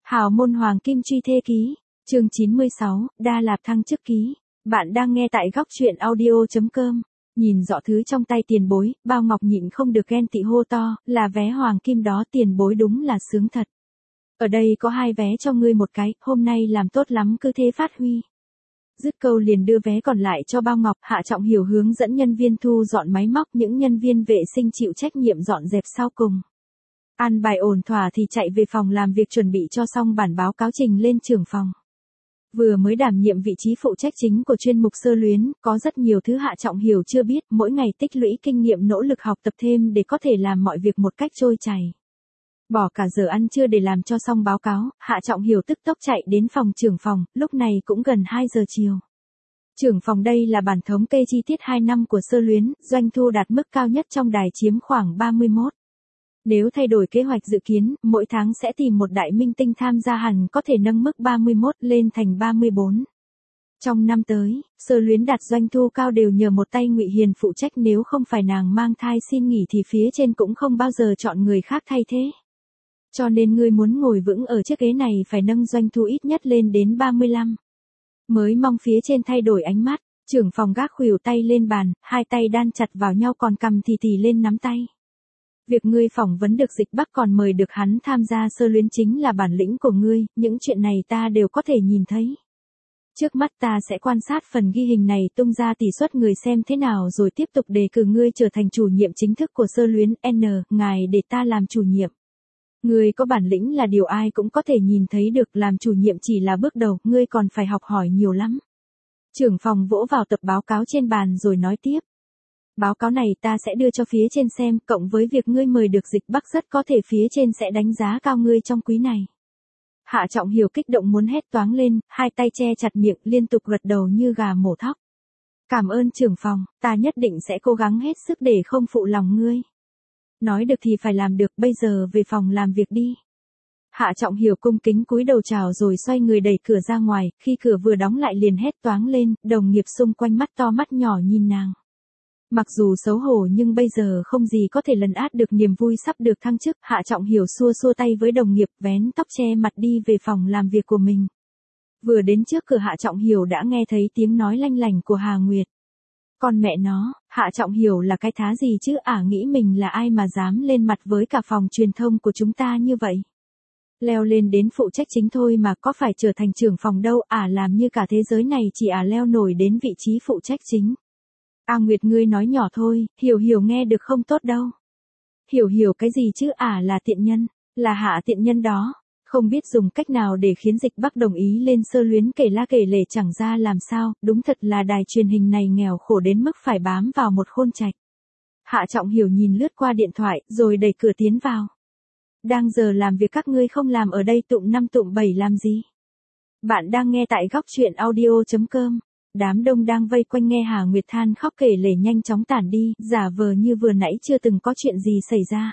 Hào môn hoàng kim truy thê ký, chương 96, Đa Lạp thăng chức ký. Bạn đang nghe tại góc truyện audio.com. Nhìn rõ thứ trong tay tiền bối, Bao Ngọc nhịn không được ghen tị hô to, là vé hoàng kim đó, tiền bối đúng là sướng thật. Ở đây có 2 vé cho ngươi một cái, hôm nay làm tốt lắm cứ thế phát huy. Dứt câu liền đưa vé còn lại cho Bao Ngọc. Hạ Trọng Hiểu hướng dẫn nhân viên thu dọn máy móc, những nhân viên vệ sinh chịu trách nhiệm dọn dẹp sau cùng. An bài ổn thỏa thì chạy về phòng làm việc chuẩn bị cho xong bản báo cáo trình lên trưởng phòng. Vừa mới đảm nhiệm vị trí phụ trách chính của chuyên mục sơ luyến, có rất nhiều thứ Hạ Trọng Hiểu chưa biết, mỗi ngày tích lũy kinh nghiệm nỗ lực học tập thêm để có thể làm mọi việc một cách trôi chảy. Bỏ cả giờ ăn trưa để làm cho xong báo cáo, Hạ Trọng Hiểu tức tốc chạy đến phòng trưởng phòng, lúc này cũng gần 2 giờ chiều. Trưởng phòng đây là bản thống kê chi tiết 2 năm của sơ luyến, doanh thu đạt mức cao nhất trong đài chiếm khoảng 31. Nếu thay đổi kế hoạch dự kiến, mỗi tháng sẽ tìm một đại minh tinh tham gia hẳn có thể nâng mức 31 lên thành 34. Trong năm tới, sơ luyến đạt doanh thu cao đều nhờ một tay Ngụy Hiền phụ trách, nếu không phải nàng mang thai xin nghỉ thì phía trên cũng không bao giờ chọn người khác thay thế. Cho nên ngươi muốn ngồi vững ở chiếc ghế này phải nâng doanh thu ít nhất lên đến 35. Mới mong phía trên thay đổi ánh mắt, trưởng phòng gác khuỷu tay lên bàn, hai tay đan chặt vào nhau còn cầm thì lên nắm tay. Việc ngươi phỏng vấn được Dịch Bắc còn mời được hắn tham gia sơ luyến chính là bản lĩnh của ngươi, những chuyện này ta đều có thể nhìn thấy. Trước mắt ta sẽ quan sát phần ghi hình này tung ra tỷ suất người xem thế nào rồi tiếp tục đề cử ngươi trở thành chủ nhiệm chính thức của sơ luyến ngài để ta làm chủ nhiệm. Ngươi có bản lĩnh là điều ai cũng có thể nhìn thấy được, làm chủ nhiệm chỉ là bước đầu, ngươi còn phải học hỏi nhiều lắm. Trưởng phòng vỗ vào tập báo cáo trên bàn rồi nói tiếp. Báo cáo này ta sẽ đưa cho phía trên xem, cộng với việc ngươi mời được Dịch Bắc rất có thể phía trên sẽ đánh giá cao ngươi trong quý này. Hạ Trọng Hiểu kích động muốn hét toáng lên, hai tay che chặt miệng liên tục gật đầu như gà mổ thóc. Cảm ơn trưởng phòng, ta nhất định sẽ cố gắng hết sức để không phụ lòng ngươi. Nói được thì phải làm được, bây giờ về phòng làm việc đi. Hạ Trọng Hiểu cung kính cúi đầu chào rồi xoay người đẩy cửa ra ngoài, khi cửa vừa đóng lại liền hét toáng lên, đồng nghiệp xung quanh mắt to mắt nhỏ nhìn nàng. Mặc dù xấu hổ nhưng bây giờ không gì có thể lấn át được niềm vui sắp được thăng chức. Hạ Trọng Hiểu xua xua tay với đồng nghiệp, vén tóc che mặt đi về phòng làm việc của mình. Vừa đến trước cửa Hạ Trọng Hiểu đã nghe thấy tiếng nói lanh lảnh của Hà Nguyệt. Con mẹ nó, Hạ Trọng Hiểu là cái thá gì chứ, nghĩ mình là ai mà dám lên mặt với cả phòng truyền thông của chúng ta như vậy. Leo lên đến phụ trách chính thôi mà, có phải trở thành trưởng phòng đâu, làm như cả thế giới này chỉ leo nổi đến vị trí phụ trách chính. Nguyệt ngươi nói nhỏ thôi, Hiểu nghe được không tốt đâu. Hiểu cái gì chứ, là tiện nhân, là Hạ tiện nhân đó, không biết dùng cách nào để khiến Dịch Bắc đồng ý lên sơ luyến, kể la kể lể chẳng ra làm sao, đúng thật là đài truyền hình này nghèo khổ đến mức phải bám vào một khôn trạch. Hạ Trọng Hiểu nhìn lướt qua điện thoại, rồi đẩy cửa tiến vào. Đang giờ làm việc các ngươi không làm ở đây tụm 5 tụm 7 làm gì? Bạn đang nghe tại góc truyện audio.com. Đám đông đang vây quanh nghe Hà Nguyệt than khóc kể lể nhanh chóng tản đi, giả vờ như vừa nãy chưa từng có chuyện gì xảy ra.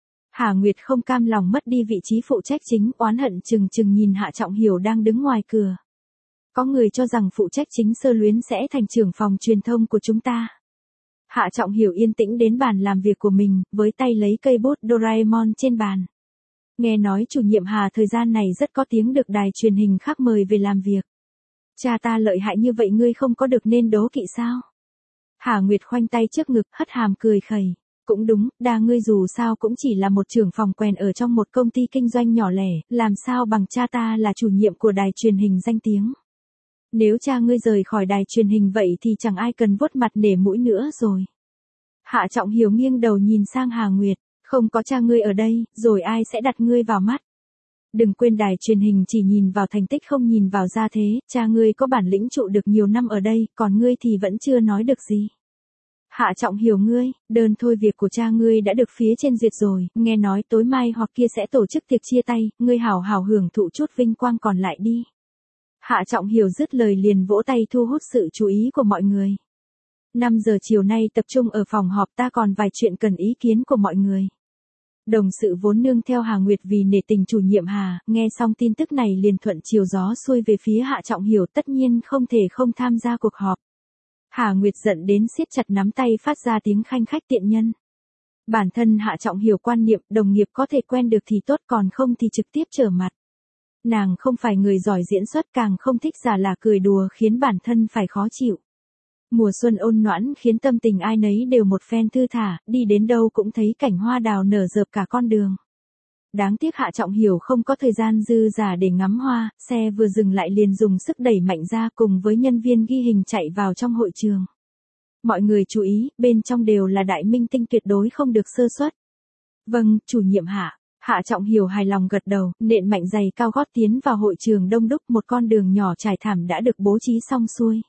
Hà Nguyệt không cam lòng mất đi vị trí phụ trách chính, oán hận chừng nhìn Hạ Trọng Hiểu đang đứng ngoài cửa. Có người cho rằng phụ trách chính sơ luyến sẽ thành trưởng phòng truyền thông của chúng ta. Hạ Trọng Hiểu yên tĩnh đến bàn làm việc của mình, với tay lấy cây bút Doraemon trên bàn. Nghe nói chủ nhiệm Hà thời gian này rất có tiếng, được đài truyền hình khác mời về làm việc. Cha ta lợi hại như vậy ngươi không có được nên đố kỵ sao? Hà Nguyệt khoanh tay trước ngực, hất hàm cười khẩy. Cũng đúng, ngươi dù sao cũng chỉ là một trưởng phòng quèn ở trong một công ty kinh doanh nhỏ lẻ, làm sao bằng cha ta là chủ nhiệm của đài truyền hình danh tiếng. Nếu cha ngươi rời khỏi đài truyền hình vậy thì chẳng ai cần vuốt mặt nể mũi nữa rồi. Hạ Trọng Hiểu nghiêng đầu nhìn sang Hà Nguyệt, không có cha ngươi ở đây, rồi ai sẽ đặt ngươi vào mắt? Đừng quên đài truyền hình chỉ nhìn vào thành tích không nhìn vào gia thế, cha ngươi có bản lĩnh trụ được nhiều năm ở đây, còn ngươi thì vẫn chưa nói được gì. Hạ Trọng Hiểu ngươi, đơn thôi việc của cha ngươi đã được phía trên duyệt rồi, nghe nói tối mai hoặc kia sẽ tổ chức tiệc chia tay, ngươi hảo hảo hưởng thụ chút vinh quang còn lại đi. Hạ Trọng Hiểu dứt lời liền vỗ tay thu hút sự chú ý của mọi người. 5 giờ chiều nay tập trung ở phòng họp, ta còn vài chuyện cần ý kiến của mọi người. Đồng sự vốn nương theo Hà Nguyệt vì nể tình chủ nhiệm Hà, nghe xong tin tức này liền thuận chiều gió xuôi về phía Hạ Trọng Hiểu, tất nhiên không thể không tham gia cuộc họp. Hà Nguyệt giận đến siết chặt nắm tay phát ra tiếng khanh khách tiện nhân. Bản thân Hạ Trọng Hiểu quan niệm đồng nghiệp có thể quen được thì tốt, còn không thì trực tiếp trở mặt. Nàng không phải người giỏi diễn xuất, càng không thích giả là cười đùa khiến bản thân phải khó chịu. Mùa xuân ôn noãn khiến tâm tình ai nấy đều một phen thư thả, đi đến đâu cũng thấy cảnh hoa đào nở rợp cả con đường. Đáng tiếc Hạ Trọng Hiểu không có thời gian dư dả để ngắm hoa, xe vừa dừng lại liền dùng sức đẩy mạnh ra cùng với nhân viên ghi hình chạy vào trong hội trường. Mọi người chú ý, bên trong đều là đại minh tinh tuyệt đối không được sơ suất. Vâng, chủ nhiệm Hạ. Hạ Trọng Hiểu hài lòng gật đầu, nện mạnh giày cao gót tiến vào hội trường đông đúc, một con đường nhỏ trải thảm đã được bố trí xong xuôi.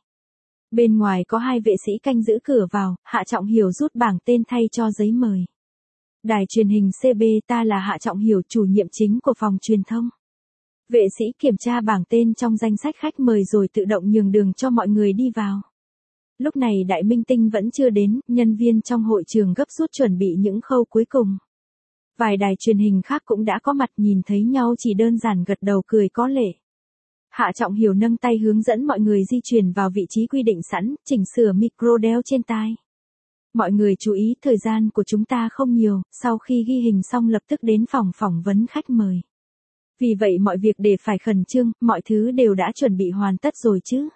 Bên ngoài có 2 vệ sĩ canh giữ cửa vào, Hạ Trọng Hiểu rút bảng tên thay cho giấy mời. Đài truyền hình CB, ta là Hạ Trọng Hiểu, chủ nhiệm chính của phòng truyền thông. Vệ sĩ kiểm tra bảng tên trong danh sách khách mời rồi tự động nhường đường cho mọi người đi vào. Lúc này đại minh tinh vẫn chưa đến, nhân viên trong hội trường gấp rút chuẩn bị những khâu cuối cùng. Vài đài truyền hình khác cũng đã có mặt, nhìn thấy nhau chỉ đơn giản gật đầu cười có lệ. Hạ Trọng Hiểu nâng tay hướng dẫn mọi người di chuyển vào vị trí quy định sẵn, chỉnh sửa micro đeo trên tai. Mọi người chú ý, thời gian của chúng ta không nhiều, sau khi ghi hình xong lập tức đến phòng phỏng vấn khách mời. Vì vậy mọi việc đều phải khẩn trương, mọi thứ đều đã chuẩn bị hoàn tất rồi chứ.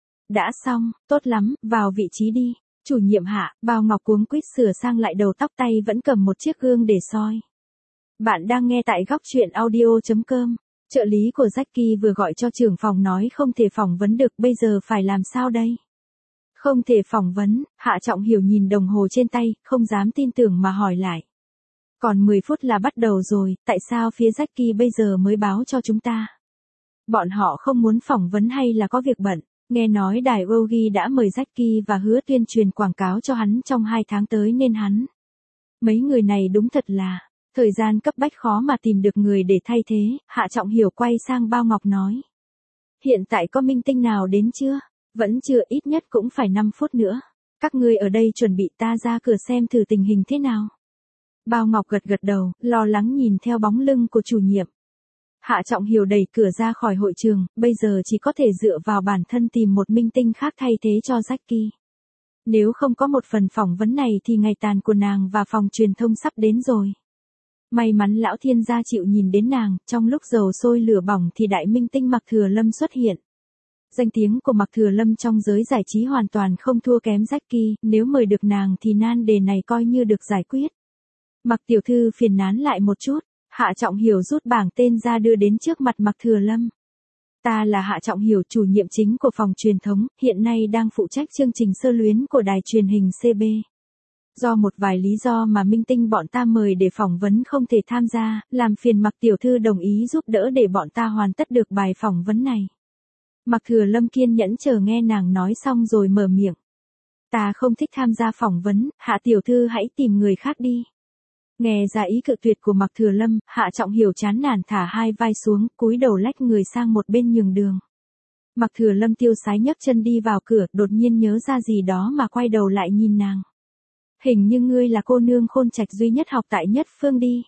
Đã xong, tốt lắm, vào vị trí đi. Chủ nhiệm Hạ, Bao Ngọc cuống quýt sửa sang lại đầu tóc, tay vẫn cầm một chiếc gương để soi. Bạn đang nghe tại góc truyện audio.com. Trợ lý của Jackie vừa gọi cho trưởng phòng nói không thể phỏng vấn được, bây giờ phải làm sao đây? Không thể phỏng vấn, Hạ Trọng Hiểu nhìn đồng hồ trên tay, không dám tin tưởng mà hỏi lại. Còn 10 phút là bắt đầu rồi, tại sao phía Jackie bây giờ mới báo cho chúng ta? Bọn họ không muốn phỏng vấn hay là có việc bận? Nghe nói đài Ogi đã mời Jackie và hứa tuyên truyền quảng cáo cho hắn trong 2 tháng tới nên hắn. Mấy người này đúng thật là, thời gian cấp bách khó mà tìm được người để thay thế, Hạ Trọng Hiểu quay sang Bao Ngọc nói. Hiện tại có minh tinh nào đến chưa? Vẫn chưa, ít nhất cũng phải 5 phút nữa. Các ngươi ở đây chuẩn bị, ta ra cửa xem thử tình hình thế nào. Bao Ngọc gật gật đầu, lo lắng nhìn theo bóng lưng của chủ nhiệm. Hạ Trọng Hiểu đẩy cửa ra khỏi hội trường, bây giờ chỉ có thể dựa vào bản thân tìm một minh tinh khác thay thế cho Jackie. Nếu không có một phần phỏng vấn này thì ngày tàn của nàng và phòng truyền thông sắp đến rồi. May mắn lão thiên gia chịu nhìn đến nàng, trong lúc dầu sôi lửa bỏng thì đại minh tinh Mạc Thừa Lâm xuất hiện. Danh tiếng của Mạc Thừa Lâm trong giới giải trí hoàn toàn không thua kém Jackie, nếu mời được nàng thì nan đề này coi như được giải quyết. Mạc tiểu thư phiền nán lại một chút, Hạ Trọng Hiểu rút bảng tên ra đưa đến trước mặt Mạc Thừa Lâm. Ta là Hạ Trọng Hiểu, chủ nhiệm chính của phòng truyền thống, hiện nay đang phụ trách chương trình Sơ Luyến của đài truyền hình CB. Do một vài lý do mà minh tinh bọn ta mời để phỏng vấn không thể tham gia, làm phiền Mạc tiểu thư đồng ý giúp đỡ để bọn ta hoàn tất được bài phỏng vấn này. Mạc Thừa Lâm kiên nhẫn chờ nghe nàng nói xong rồi mở miệng. Ta không thích tham gia phỏng vấn, Hạ tiểu thư hãy tìm người khác đi. Nghe ra ý cự tuyệt của Mạc Thừa Lâm, Hạ Trọng Hiểu chán nản thả 2 vai xuống, cúi đầu lách người sang một bên nhường đường. Mạc Thừa Lâm tiêu sái nhấc chân đi vào cửa, đột nhiên nhớ ra gì đó mà quay đầu lại nhìn nàng. Hình như ngươi là cô nương khôn trạch duy nhất học tại Nhất Phương đi.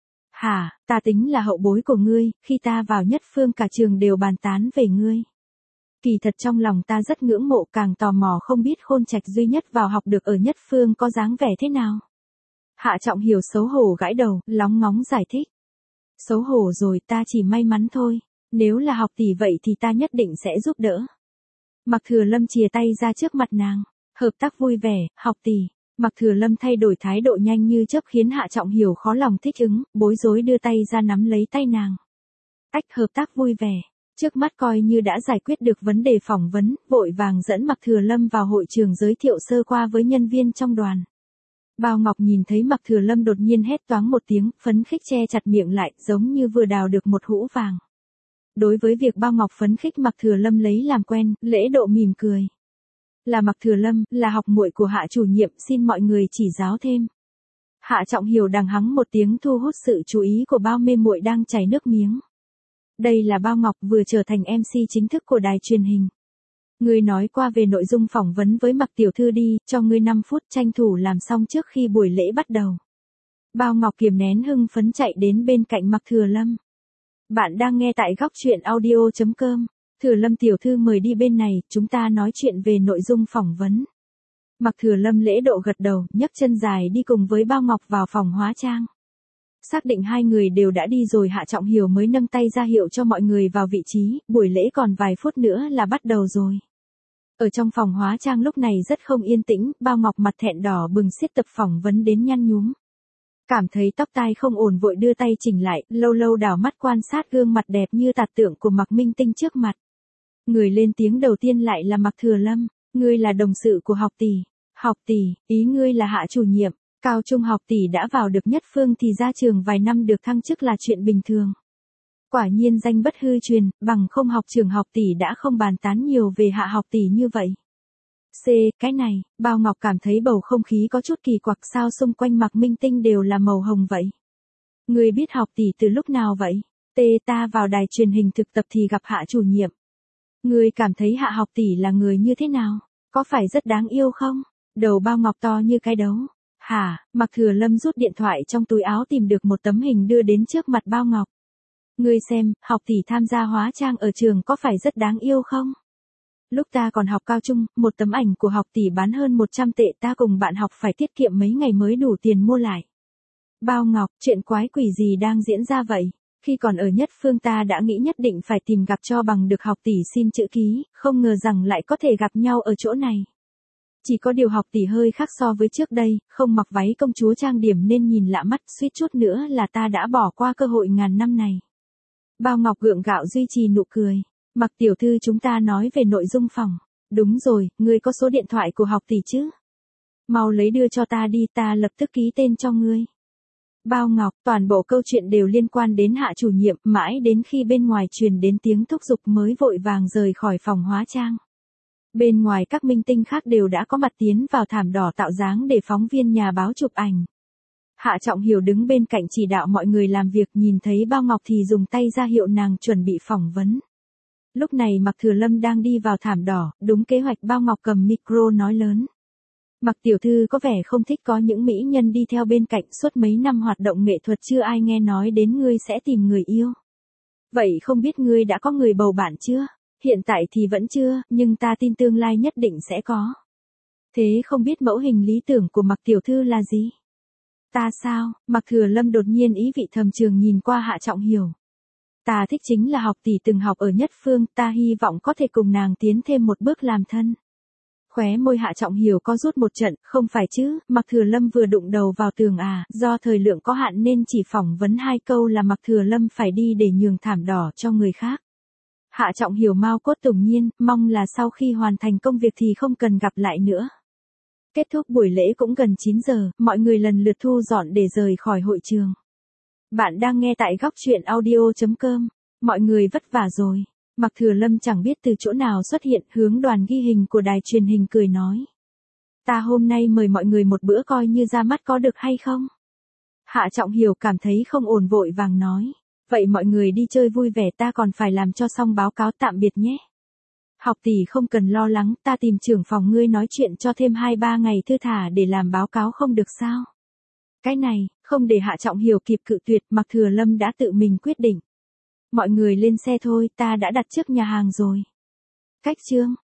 Hả, ta tính là hậu bối của ngươi, khi ta vào Nhất Phương cả trường đều bàn tán về ngươi. Kỳ thật trong lòng ta rất ngưỡng mộ, càng tò mò không biết khôn trạch duy nhất vào học được ở Nhất Phương có dáng vẻ thế nào. Hạ Trọng Hiểu xấu hổ gãi đầu, lóng ngóng giải thích. Xấu hổ rồi, ta chỉ may mắn thôi, nếu là học tỷ vậy thì ta nhất định sẽ giúp đỡ. Mạc Thừa Lâm chìa tay ra trước mặt nàng, hợp tác vui vẻ, học tỷ. Mạc Thừa Lâm thay đổi thái độ nhanh như chớp khiến Hạ Trọng Hiểu khó lòng thích ứng, bối rối đưa tay ra nắm lấy tay nàng. Ách, hợp tác vui vẻ. Trước mắt coi như đã giải quyết được vấn đề phỏng vấn, vội vàng dẫn Mạc Thừa Lâm vào hội trường giới thiệu sơ qua với nhân viên trong đoàn. Bao Ngọc nhìn thấy Mạc Thừa Lâm đột nhiên hét toáng một tiếng, phấn khích che chặt miệng lại, giống như vừa đào được một hũ vàng. Đối với việc Bao Ngọc phấn khích Mạc Thừa Lâm lấy làm quen, lễ độ mỉm cười. Là Mạc Thừa Lâm, là học muội của Hạ chủ nhiệm, xin mọi người chỉ giáo thêm. Hạ Trọng Hiểu đằng hắng một tiếng thu hút sự chú ý của bao mê muội đang chảy nước miếng. Đây là Bao Ngọc vừa trở thành MC chính thức của đài truyền hình. Ngươi nói qua về nội dung phỏng vấn với Mạc tiểu thư đi, cho ngươi 5 phút tranh thủ làm xong trước khi buổi lễ bắt đầu. Bao Ngọc kiềm nén hưng phấn chạy đến bên cạnh Mạc Thừa Lâm. Bạn đang nghe tại góc truyện audio.com. Thừa Lâm tiểu thư mời đi bên này, chúng ta nói chuyện về nội dung phỏng vấn. Mạc Thừa Lâm lễ độ gật đầu, nhấc chân dài đi cùng với Bao Ngọc vào phòng hóa trang. Xác định hai người đều đã đi rồi, Hạ Trọng Hiểu mới nâng tay ra hiệu cho mọi người vào vị trí, buổi lễ còn vài phút nữa là bắt đầu rồi. Ở trong phòng hóa trang lúc này rất không yên tĩnh, Bao Ngọc mặt thẹn đỏ bừng siết tập phỏng vấn đến nhăn nhúm. Cảm thấy tóc tai không ổn vội đưa tay chỉnh lại, lâu lâu đảo mắt quan sát gương mặt đẹp như tạt tượng của Mạc Minh Tinh trước mặt. Người lên tiếng đầu tiên lại là Mạc Thừa Lâm, ngươi là đồng sự của học tỷ. Học tỷ, ý ngươi là Hạ chủ nhiệm, cao trung học tỷ đã vào được nhất phương thì ra trường vài năm được thăng chức là chuyện bình thường. Quả nhiên danh bất hư truyền, bằng không học trường học tỷ đã không bàn tán nhiều về Hạ học tỷ như vậy. C, cái này, Bao Ngọc cảm thấy bầu không khí có chút kỳ quặc, sao xung quanh Mạc Minh Tinh đều là màu hồng vậy. Ngươi biết học tỷ từ lúc nào vậy? T, ta vào đài truyền hình thực tập thì gặp Hạ chủ nhiệm. Ngươi cảm thấy Hạ học tỷ là người như thế nào? Có phải rất đáng yêu không? Đầu Bao Ngọc to như cái đấu. Hả? Mạc Thừa Lâm rút điện thoại trong túi áo tìm được một tấm hình đưa đến trước mặt Bao Ngọc. Ngươi xem, học tỷ tham gia hóa trang ở trường có phải rất đáng yêu không? Lúc ta còn học cao trung, một tấm ảnh của học tỷ bán hơn 100 tệ, ta cùng bạn học phải tiết kiệm mấy ngày mới đủ tiền mua lại. Bao Ngọc, chuyện quái quỷ gì đang diễn ra vậy? Khi còn ở nhất phương ta đã nghĩ nhất định phải tìm gặp cho bằng được học tỷ xin chữ ký, không ngờ rằng lại có thể gặp nhau ở chỗ này. Chỉ có điều học tỷ hơi khác so với trước đây, không mặc váy công chúa trang điểm nên nhìn lạ mắt, suýt chút nữa là ta đã bỏ qua cơ hội ngàn năm này. Bao Ngọc gượng gạo duy trì nụ cười. Mạc tiểu thư, chúng ta nói về nội dung phòng. Đúng rồi, ngươi có số điện thoại của học tỷ chứ? Mau lấy đưa cho ta đi, ta lập tức ký tên cho ngươi. Bao Ngọc, toàn bộ câu chuyện đều liên quan đến Hạ chủ nhiệm, mãi đến khi bên ngoài truyền đến tiếng thúc giục mới vội vàng rời khỏi phòng hóa trang. Bên ngoài các minh tinh khác đều đã có mặt tiến vào thảm đỏ tạo dáng để phóng viên nhà báo chụp ảnh. Hạ Trọng Hiểu đứng bên cạnh chỉ đạo mọi người làm việc, nhìn thấy Bao Ngọc thì dùng tay ra hiệu nàng chuẩn bị phỏng vấn. Lúc này Mạc Thừa Lâm đang đi vào thảm đỏ, đúng kế hoạch. Bao Ngọc cầm micro nói lớn. Mạc tiểu thư có vẻ không thích có những mỹ nhân đi theo bên cạnh, suốt mấy năm hoạt động nghệ thuật chưa ai nghe nói đến ngươi sẽ tìm người yêu. Vậy không biết ngươi đã có người bầu bạn chưa? Hiện tại thì vẫn chưa, nhưng ta tin tương lai nhất định sẽ có. Thế không biết mẫu hình lý tưởng của Mạc tiểu thư là gì? Ta sao? Mạc Thừa Lâm đột nhiên ý vị thầm trường nhìn qua Hạ Trọng Hiểu. Ta thích chính là học tỷ từng học ở nhất phương, ta hy vọng có thể cùng nàng tiến thêm một bước làm thân. Khóe môi Hạ Trọng Hiểu có rút một trận, không phải chứ, Mạc Thừa Lâm vừa đụng đầu vào tường à, do thời lượng có hạn nên chỉ phỏng vấn 2 câu là Mạc Thừa Lâm phải đi để nhường thảm đỏ cho người khác. Hạ Trọng Hiểu mau cốt tủng nhiên, mong là sau khi hoàn thành công việc thì không cần gặp lại nữa. Kết thúc buổi lễ cũng gần 9 giờ, mọi người lần lượt thu dọn để rời khỏi hội trường. Bạn đang nghe tại góc truyện audio.com. Mọi người vất vả rồi. Mạc Thừa Lâm chẳng biết từ chỗ nào xuất hiện, hướng đoàn ghi hình của đài truyền hình cười nói. Ta hôm nay mời mọi người một bữa coi như ra mắt có được hay không? Hạ Trọng Hiểu cảm thấy không ổn vội vàng nói. Vậy mọi người đi chơi vui vẻ, ta còn phải làm cho xong báo cáo, tạm biệt nhé. Học tỷ không cần lo lắng, ta tìm trưởng phòng ngươi nói chuyện cho thêm 2-3 ngày thư thả để làm báo cáo không được sao? Cái này, không để Hạ Trọng Hiểu kịp cự tuyệt, Mạc Thừa Lâm đã tự mình quyết định. Mọi người lên xe thôi, ta đã đặt trước nhà hàng rồi. Cách chương.